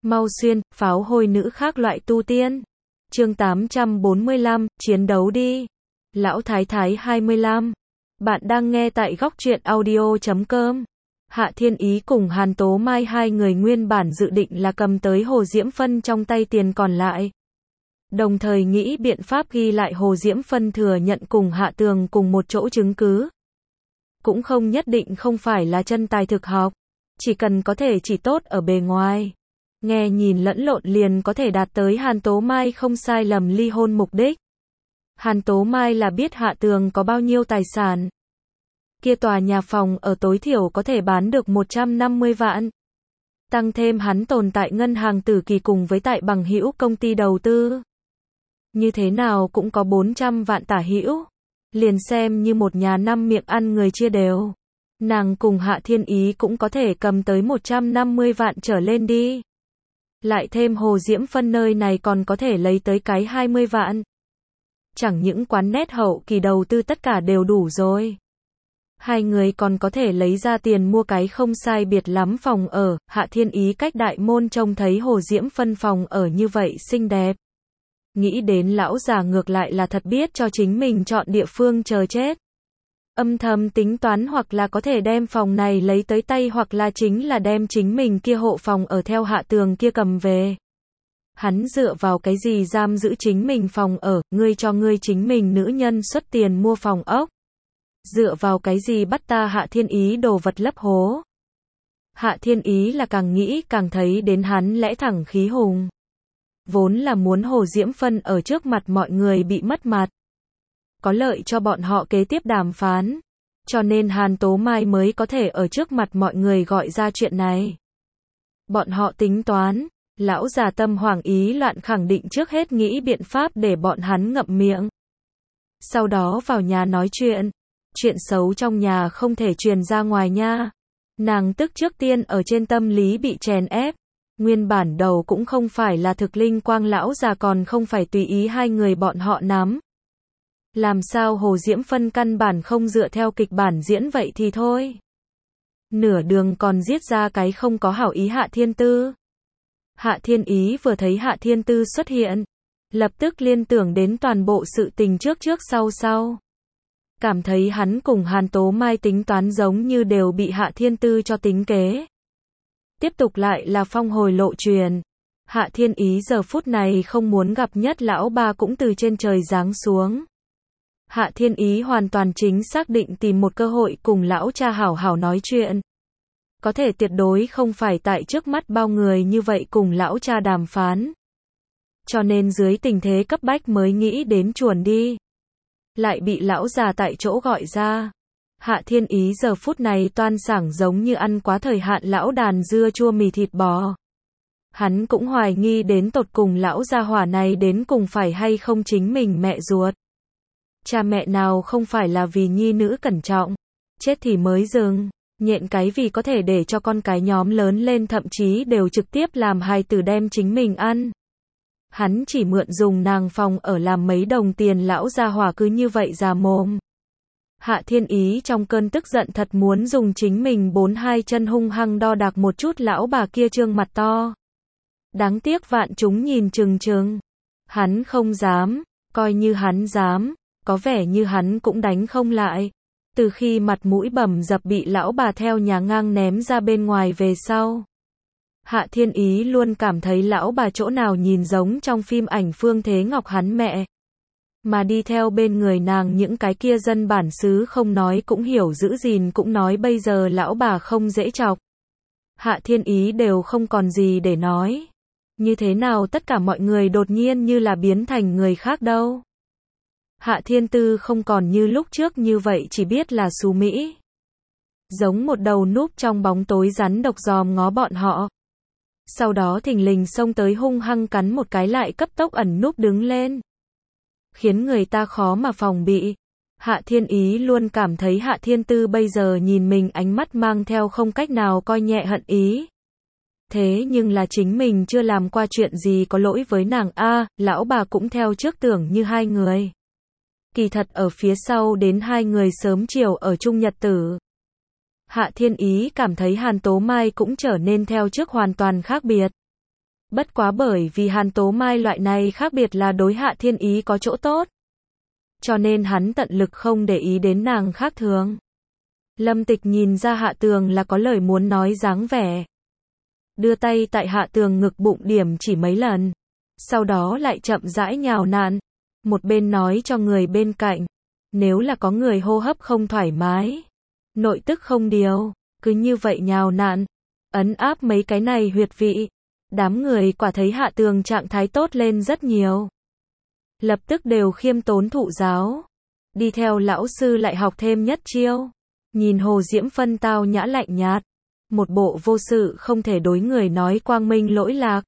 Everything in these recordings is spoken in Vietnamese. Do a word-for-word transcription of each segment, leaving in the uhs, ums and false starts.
Mau xuyên, pháo hôi nữ khác loại tu tiên. Chương tám trăm bốn mươi lăm, chiến đấu đi. Lão Thái Thái hai mươi lăm. Bạn đang nghe tại góc truyện audio chấm com. Hạ Thiên Ý cùng Hàn Tố Mai hai người nguyên bản dự định là cầm tới Hồ Diễm Phân trong tay tiền còn lại. Đồng thời nghĩ biện pháp ghi lại Hồ Diễm Phân thừa nhận cùng Hạ Tường cùng một chỗ chứng cứ. Cũng không nhất định không phải là chân tài thực học. Chỉ cần có thể chỉ tốt ở bề ngoài. Nghe nhìn lẫn lộn liền có thể đạt tới Hàn Tố Mai không sai lầm ly hôn mục đích. Hàn Tố Mai là biết Hạ Tường có bao nhiêu tài sản. Kia tòa nhà phòng ở tối thiểu có thể bán được một trăm năm mươi vạn. Tăng thêm hắn tồn tại ngân hàng Tử Kỳ cùng với tại bằng hữu công ty đầu tư. Như thế nào cũng có bốn trăm vạn tả hữu. Liền xem như một nhà năm miệng ăn người chia đều. Nàng cùng Hạ Thiên Ý cũng có thể cầm tới một trăm năm mươi vạn trở lên đi. Lại thêm Hồ Diễm Phân nơi này còn có thể lấy tới cái hai mươi vạn. Chẳng những quán nét hậu kỳ đầu tư tất cả đều đủ rồi. Hai người còn có thể lấy ra tiền mua cái không sai biệt lắm phòng ở. Hạ Thiên Ý cách đại môn trông thấy Hồ Diễm Phân phòng ở như vậy xinh đẹp. Nghĩ đến lão già ngược lại là thật biết cho chính mình chọn địa phương chờ chết. Âm thầm tính toán hoặc là có thể đem phòng này lấy tới tay hoặc là chính là đem chính mình kia hộ phòng ở theo Hạ Tường kia cầm về. Hắn dựa vào cái gì giam giữ chính mình phòng ở, ngươi cho ngươi chính mình nữ nhân xuất tiền mua phòng ốc. Dựa vào cái gì bắt ta Hạ Thiên Ý đồ vật lấp hố. Hạ Thiên Ý là càng nghĩ càng thấy đến hắn lẽ thẳng khí hùng. Vốn là muốn Hồ Diễm Phân ở trước mặt mọi người bị mất mặt. Có lợi cho bọn họ kế tiếp đàm phán. Cho nên Hàn Tố Mai mới có thể ở trước mặt mọi người gọi ra chuyện này. Bọn họ tính toán, lão già tâm hoảng ý loạn khẳng định trước hết nghĩ biện pháp để bọn hắn ngậm miệng. Sau đó vào nhà nói chuyện. Chuyện xấu trong nhà không thể truyền ra ngoài nha. Nàng tức trước tiên ở trên tâm lý bị chèn ép. Nguyên bản đầu cũng không phải là thực linh quang lão già còn không phải tùy ý hai người bọn họ nắm. Làm sao Hồ Diễm Phân căn bản không dựa theo kịch bản diễn vậy thì thôi. Nửa đường còn giết ra cái không có hảo ý Hạ Thiên Tư. Hạ Thiên Ý vừa thấy Hạ Thiên Tư xuất hiện. Lập tức liên tưởng đến toàn bộ sự tình trước trước sau sau. Cảm thấy hắn cùng Hàn Tố Mai tính toán giống như đều bị Hạ Thiên Tư cho tính kế. Tiếp tục lại là phong hồi lộ truyền. Hạ Thiên Ý giờ phút này không muốn gặp nhất lão ba cũng từ trên trời giáng xuống. Hạ Thiên Ý hoàn toàn chính xác định tìm một cơ hội cùng lão cha hảo hảo nói chuyện. Có thể tuyệt đối không phải tại trước mắt bao người như vậy cùng lão cha đàm phán. Cho nên dưới tình thế cấp bách mới nghĩ đến chuồn đi. Lại bị lão già tại chỗ gọi ra. Hạ Thiên Ý giờ phút này toan sảng giống như ăn quá thời hạn lão đàn dưa chua mì thịt bò. Hắn cũng hoài nghi đến tột cùng lão gia hỏa này đến cùng phải hay không chính mình mẹ ruột. Cha mẹ nào không phải là vì nhi nữ cẩn trọng, chết thì mới dừng, nhện cái vì có thể để cho con cái nhóm lớn lên thậm chí đều trực tiếp làm hài tử đem chính mình ăn. Hắn chỉ mượn dùng nàng phòng ở làm mấy đồng tiền lão gia hỏa cứ như vậy già mồm. Hạ Thiên Ý trong cơn tức giận thật muốn dùng chính mình bốn hai chân hung hăng đo đạc một chút lão bà kia trương mặt to. Đáng tiếc vạn chúng nhìn chừng chừng. Hắn không dám, coi như hắn dám, có vẻ như hắn cũng đánh không lại. Từ khi mặt mũi bầm dập bị lão bà theo nhà ngang ném ra bên ngoài về sau. Hạ Thiên Ý luôn cảm thấy lão bà chỗ nào nhìn giống trong phim ảnh Phương Thế Ngọc hắn mẹ. Mà đi theo bên người nàng những cái kia dân bản xứ không nói cũng hiểu giữ gìn cũng nói bây giờ lão bà không dễ chọc. Hạ Thiên Ý đều không còn gì để nói. Như thế nào tất cả mọi người đột nhiên như là biến thành người khác đâu. Hạ Thiên Tư không còn như lúc trước như vậy chỉ biết là xú Mỹ. Giống một đầu núp trong bóng tối rắn độc dòm ngó bọn họ. Sau đó thình lình xông tới hung hăng cắn một cái lại cấp tốc ẩn núp đứng lên. Khiến người ta khó mà phòng bị. Hạ Thiên Ý luôn cảm thấy Hạ Thiên Tư bây giờ nhìn mình ánh mắt mang theo không cách nào coi nhẹ hận ý. Thế nhưng là chính mình chưa làm qua chuyện gì có lỗi với nàng a, à, lão bà cũng theo trước tưởng như hai người. Kỳ thật ở phía sau đến hai người sớm chiều ở chung nhật tử. Hạ Thiên Ý cảm thấy Hàn Tố Mai cũng trở nên theo trước hoàn toàn khác biệt. Bất quá bởi vì Hàn Tố Mai loại này khác biệt là đối Hạ Thiên Ý có chỗ tốt. Cho nên hắn tận lực không để ý đến nàng khác thường. Lâm Tịch nhìn ra Hạ Tường là có lời muốn nói dáng vẻ. Đưa tay tại Hạ Tường ngực bụng điểm chỉ mấy lần. Sau đó lại chậm rãi nhào nặn. Một bên nói cho người bên cạnh. Nếu là có người hô hấp không thoải mái. Nội tức không điều. Cứ như vậy nhào nặn. Ấn áp mấy cái này huyệt vị. Đám người quả thấy Hạ Tường trạng thái tốt lên rất nhiều. Lập tức đều khiêm tốn thụ giáo. Đi theo lão sư lại học thêm nhất chiêu. Nhìn Hồ Diễm Phân tao nhã lạnh nhạt. Một bộ vô sự không thể đối người nói quang minh lỗi lạc.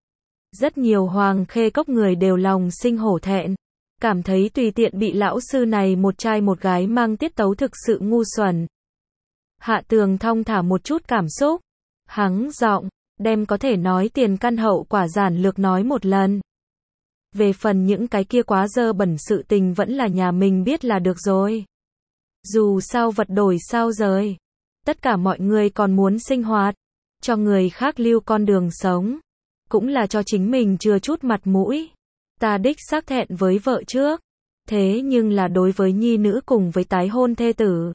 Rất nhiều Hoàng Khê Cốc người đều lòng sinh hổ thẹn. Cảm thấy tùy tiện bị lão sư này một trai một gái mang tiết tấu thực sự ngu xuẩn. Hạ Tường thong thả một chút cảm xúc. Hắng giọng, đem có thể nói tiền căn hậu quả giản lược nói một lần. Về phần những cái kia quá dơ bẩn sự tình vẫn là nhà mình biết là được rồi. Dù sao vật đổi sao rời. Tất cả mọi người còn muốn sinh hoạt. Cho người khác lưu con đường sống. Cũng là cho chính mình chừa chút mặt mũi. Ta đích xác thẹn với vợ trước. Thế nhưng là đối với nhi nữ cùng với tái hôn thê tử.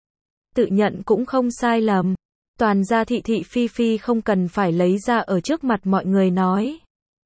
Tự nhận cũng không sai lầm. Toàn gia thị thị phi phi không cần phải lấy ra ở trước mặt mọi người nói.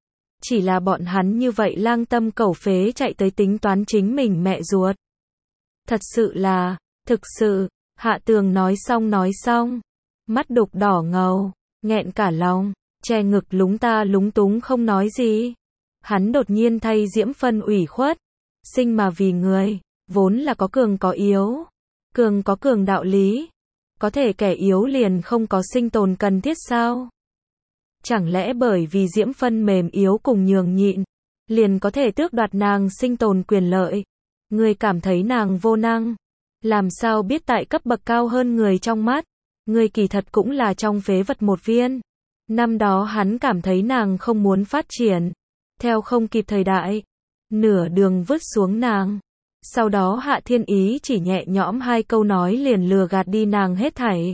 Chỉ là bọn hắn như vậy lang tâm cẩu phế chạy tới tính toán chính mình mẹ ruột. Thật sự là, thực sự, Hạ Tường nói xong nói xong. Mắt đục đỏ ngầu, nghẹn cả lòng, che ngực lúng ta lúng túng không nói gì. Hắn đột nhiên thay Diễm Phân ủy khuất. Sinh mà vì người, vốn là có cường có yếu. Cường có cường đạo lý. Có thể kẻ yếu liền không có sinh tồn cần thiết sao? Chẳng lẽ bởi vì Diễm Phân mềm yếu cùng nhường nhịn, liền có thể tước đoạt nàng sinh tồn quyền lợi? Người cảm thấy nàng vô năng, làm sao biết tại cấp bậc cao hơn người trong mắt, người kỳ thật cũng là trong phế vật một viên. Năm đó hắn cảm thấy nàng không muốn phát triển, theo không kịp thời đại, nửa đường vứt xuống nàng. Sau đó Hạ Thiên Ý chỉ nhẹ nhõm hai câu nói liền lừa gạt đi nàng hết thảy.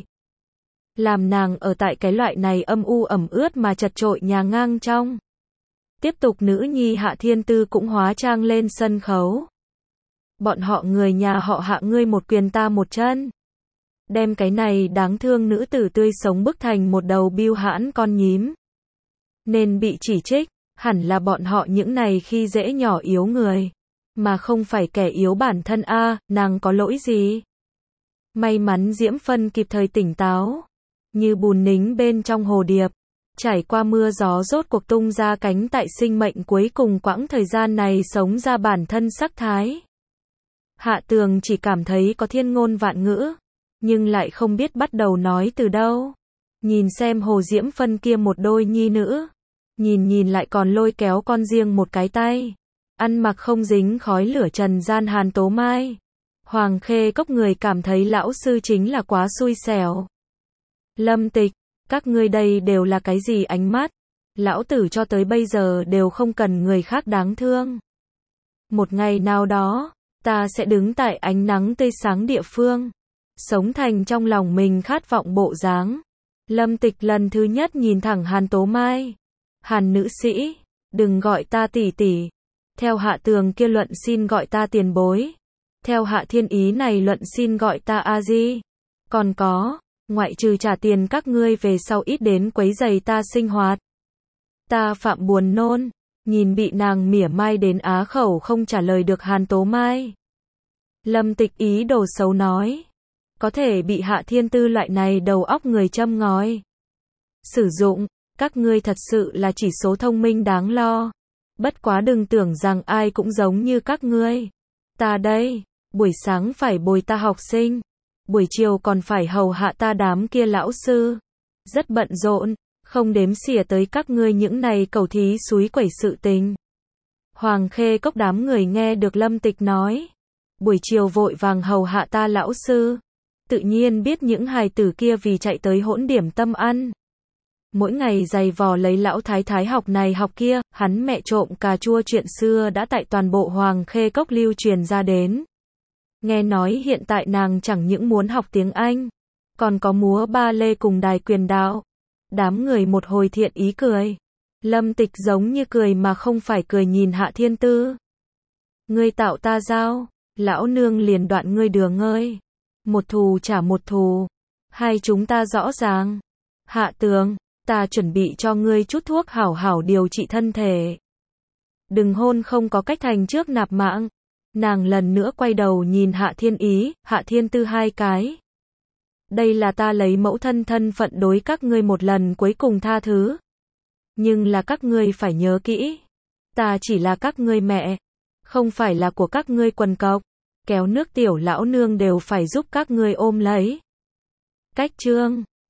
Làm nàng ở tại cái loại này âm u ẩm ướt mà chật trội nhà ngang trong. Tiếp tục nữ nhi Hạ Thiên Tư cũng hóa trang lên sân khấu. Bọn họ người nhà họ Hạ ngươi một quyền ta một chân. Đem cái này đáng thương nữ tử tươi sống bức thành một đầu biêu hãn con nhím. Nên bị chỉ trích, hẳn là bọn họ những này khi dễ nhỏ yếu người. Mà không phải kẻ yếu bản thân a, à, nàng có lỗi gì? May mắn Diễm Phân kịp thời tỉnh táo. Như bùn nính bên trong hồ điệp. Trải qua mưa gió rốt cuộc tung ra cánh tại sinh mệnh cuối cùng quãng thời gian này sống ra bản thân sắc thái. Hạ Tường chỉ cảm thấy có thiên ngôn vạn ngữ. Nhưng lại không biết bắt đầu nói từ đâu. Nhìn xem Hồ Diễm Phân kia một đôi nhi nữ. Nhìn nhìn lại còn lôi kéo con riêng một cái tay. Ăn mặc không dính khói lửa trần gian Hàn Tố Mai. Hoàng Khê Cốc người cảm thấy lão sư chính là quá xui xẻo. Lâm Tịch, các ngươi đây đều là cái gì ánh mắt? Lão tử cho tới bây giờ đều không cần người khác đáng thương. Một ngày nào đó, ta sẽ đứng tại ánh nắng tươi sáng địa phương. Sống thành trong lòng mình khát vọng bộ dáng. Lâm Tịch lần thứ nhất nhìn thẳng Hàn Tố Mai. Hàn nữ sĩ, đừng gọi ta tỷ tỷ. Theo Hạ Tường kia luận xin gọi ta tiền bối. Theo Hạ Thiên Ý này luận xin gọi ta a di. Còn có, ngoại trừ trả tiền các ngươi về sau ít đến quấy giày ta sinh hoạt. Ta phạm buồn nôn, nhìn bị nàng mỉa mai đến á khẩu không trả lời được Hàn Tố Mai. Lâm Tịch ý đồ xấu nói. Có thể bị Hạ Thiên Tư loại này đầu óc người châm ngòi. Sử dụng, các ngươi thật sự là chỉ số thông minh đáng lo. Bất quá đừng tưởng rằng ai cũng giống như các ngươi. Ta đây, buổi sáng phải bồi ta học sinh. Buổi chiều còn phải hầu hạ ta đám kia lão sư. Rất bận rộn, không đếm xỉa tới các ngươi những này cầu thí xúi quẩy sự tình. Hoàng Khê Cốc đám người nghe được Lâm Tịch nói. Buổi chiều vội vàng hầu hạ ta lão sư. Tự nhiên biết những hài tử kia vì chạy tới hỗn điểm tâm ăn. Mỗi ngày giày vò lấy lão thái thái học này học kia, hắn mẹ trộm cà chua chuyện xưa đã tại toàn bộ Hoàng Khê Cốc lưu truyền ra đến. Nghe nói hiện tại nàng chẳng những muốn học tiếng Anh, còn có múa ba lê cùng đài quyền đạo. Đám người một hồi thiện ý cười. Lâm Tịch giống như cười mà không phải cười nhìn Hạ Thiên Tư. Ngươi tạo ta giao, lão nương liền đoạn ngươi đường ơi. Một thù trả một thù. Hai chúng ta rõ ràng. Hạ Tường, ta chuẩn bị cho ngươi chút thuốc hảo hảo điều trị thân thể. Đừng hôn không có cách thành trước nạp mạng. Nàng lần nữa quay đầu nhìn Hạ Thiên Ý, Hạ Thiên Tư hai cái. Đây là ta lấy mẫu thân thân phận đối các ngươi một lần cuối cùng tha thứ. Nhưng là các ngươi phải nhớ kỹ. Ta chỉ là các ngươi mẹ. Không phải là của các ngươi quần cọc. Kéo nước tiểu lão nương đều phải giúp các ngươi ôm lấy. Cách chương